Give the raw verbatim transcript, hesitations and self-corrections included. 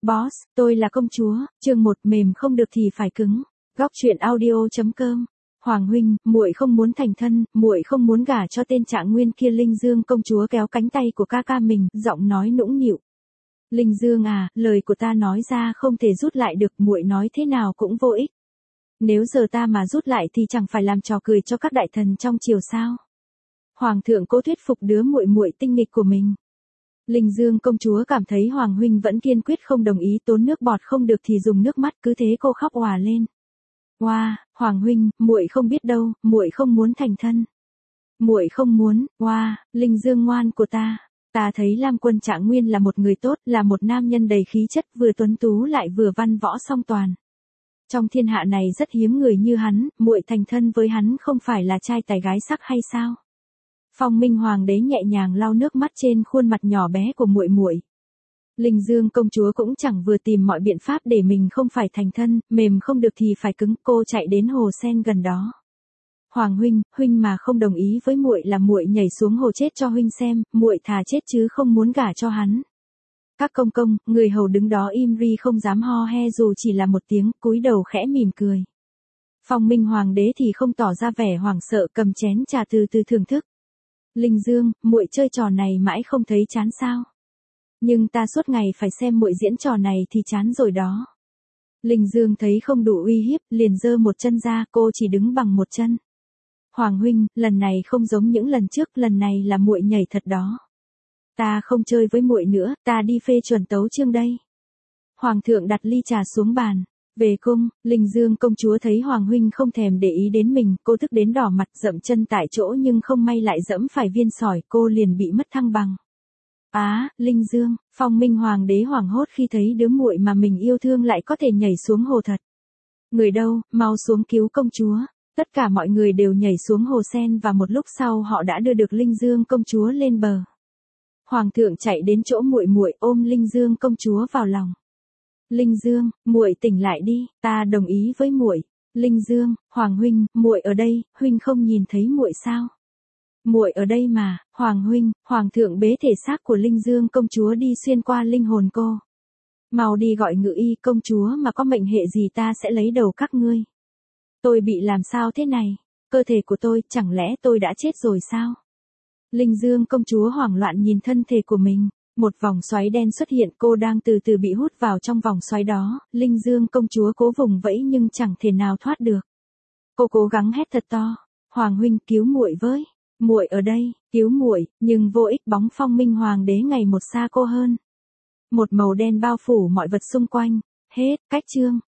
Boss, tôi là công chúa, chương một mềm không được thì phải cứng. Góc truyện audio.com. Hoàng huynh, muội không muốn thành thân, muội không muốn gả cho tên Trạng Nguyên kia. Linh Dương công chúa kéo cánh tay của ca ca mình, giọng nói nũng nịu. Linh Dương à, lời của ta nói ra không thể rút lại được, muội nói thế nào cũng vô ích. Nếu giờ ta mà rút lại thì chẳng phải làm trò cười cho các đại thần trong triều sao? Hoàng thượng cố thuyết phục đứa muội muội tinh nghịch của mình. Linh Dương công chúa cảm thấy Hoàng huynh vẫn kiên quyết không đồng ý, tốn nước bọt không được thì dùng nước mắt, cứ thế cô khóc òa lên. Oa, wow, Hoàng huynh, muội không biết đâu, muội không muốn thành thân. Muội không muốn, oa, wow, Linh Dương ngoan của ta, ta thấy Lam Quân Trạng Nguyên là một người tốt, là một nam nhân đầy khí chất, vừa tuấn tú lại vừa văn võ song toàn. Trong thiên hạ này rất hiếm người như hắn, muội thành thân với hắn không phải là trai tài gái sắc hay sao? Phong Minh Hoàng đế nhẹ nhàng lau nước mắt trên khuôn mặt nhỏ bé của muội muội. Linh Dương công chúa cũng chẳng vừa tìm mọi biện pháp để mình không phải thành thân, mềm không được thì phải cứng, cô chạy đến hồ sen gần đó. Hoàng huynh, huynh mà không đồng ý với muội là muội nhảy xuống hồ chết cho huynh xem, muội thà chết chứ không muốn gả cho hắn. Các công công, người hầu đứng đó im ri không dám ho he dù chỉ là một tiếng, cúi đầu khẽ mỉm cười. Phong Minh Hoàng đế thì không tỏ ra vẻ hoảng sợ, cầm chén trà từ từ thưởng thức. Linh Dương, muội chơi trò này mãi không thấy chán sao? Nhưng ta suốt ngày phải xem muội diễn trò này thì chán rồi đó. Linh Dương thấy không đủ uy hiếp, liền giơ một chân ra, cô chỉ đứng bằng một chân. Hoàng huynh, lần này không giống những lần trước, lần này là muội nhảy thật đó. Ta không chơi với muội nữa, ta đi phê chuẩn tấu chương đây. Hoàng thượng đặt ly trà xuống bàn. Về cung, Linh Dương công chúa thấy Hoàng huynh không thèm để ý đến mình, cô tức đến đỏ mặt, dậm chân tại chỗ nhưng không may lại dẫm phải viên sỏi, cô liền bị mất thăng bằng. Á, à, Linh Dương, Phong Minh Hoàng đế hoảng hốt khi thấy đứa muội mà mình yêu thương lại có thể nhảy xuống hồ thật. Người đâu, mau xuống cứu công chúa. Tất cả mọi người đều nhảy xuống hồ sen và một lúc sau họ đã đưa được Linh Dương công chúa lên bờ. Hoàng thượng chạy đến chỗ muội muội ôm Linh Dương công chúa vào lòng. Linh Dương, muội tỉnh lại đi, ta đồng ý với muội. Linh Dương, Hoàng huynh, muội ở đây, huynh không nhìn thấy muội sao? Muội ở đây mà, Hoàng huynh. Hoàng thượng bế thể xác của Linh Dương công chúa đi xuyên qua linh hồn cô. Mau đi gọi ngự y, công chúa mà có mệnh hệ gì ta sẽ lấy đầu các ngươi. Tôi bị làm sao thế này? Cơ thể của tôi, chẳng lẽ tôi đã chết rồi sao? Linh Dương công chúa hoảng loạn nhìn thân thể của mình. Một vòng xoáy đen xuất hiện, cô đang từ từ bị hút vào trong vòng xoáy đó. Linh Dương công chúa cố vùng vẫy nhưng chẳng thể nào thoát được. Cô cố gắng hét thật to. Hoàng huynh, cứu muội với. Muội ở đây, cứu muội, nhưng vô ích, bóng Phong Minh Hoàng đế ngày một xa cô hơn. Một màu đen bao phủ mọi vật xung quanh. Hết, cách chương.